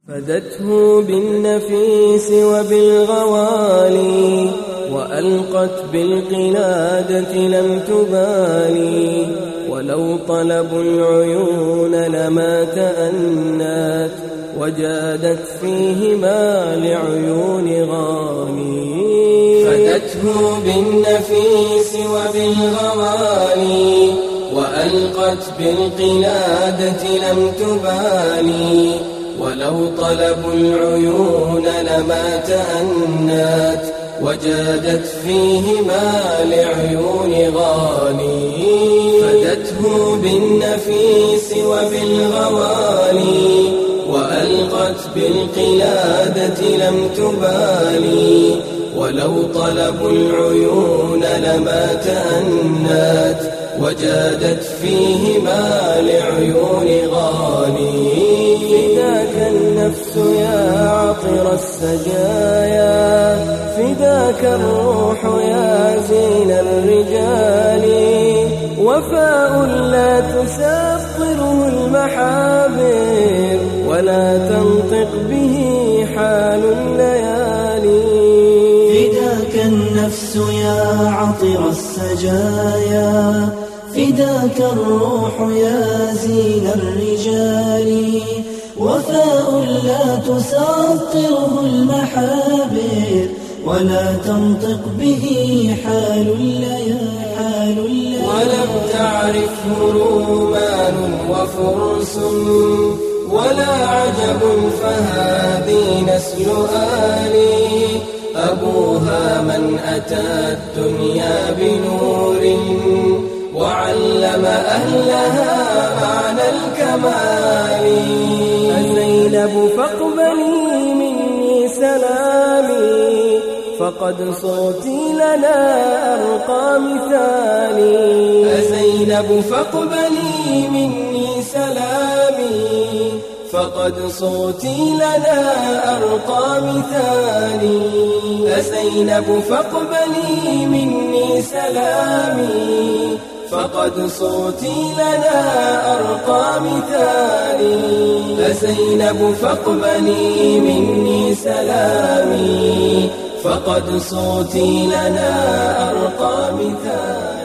فدته بالنفيس وبالغوالي وألقت بالقلادة لم تبالي ولو طلبوا العيون لما تأنت وجادت فيهما لعيون غاني فدته بالنفيس وبالغوالي وألقت بالقلادة لم تبالي ولو طلبوا العيون لما تأنت وجادت فيهما لعيون غاني فدته بالنفيس وبالغوالي وألقت بالقلادة لم تبالي ولو طلبوا العيون لما تأنت وجادت فيهما لعيون غاني فداك النفس يا عطر السجايا فداك الروح يا زين الرجال وفاء لا تسطره المحابر ولا تنطق به حال الليالي فداك النفس يا عطر السجايا فداك الروح يا زين الرجال وفاء لا تسطره المحابر ولا تنطق به حال الليالي ولم تعرفه رومان وفرس ولا عجب فهذه نسل آلي أبوها من أتى الدنيا بنور وعلم أهلها معنى الكمال زينب فاقبلي مني سلامي فقد صرتي لنا أرقى مثالي زينب فاقبلي مني سلامي فقد صرتي لنا أرقى مثالي زينب فاقبلي مني سلامي فقد صرتي لنا أرقى مثالي زينب فاقبلي مني سلامي فقد صرتي لنا أرقى مثالي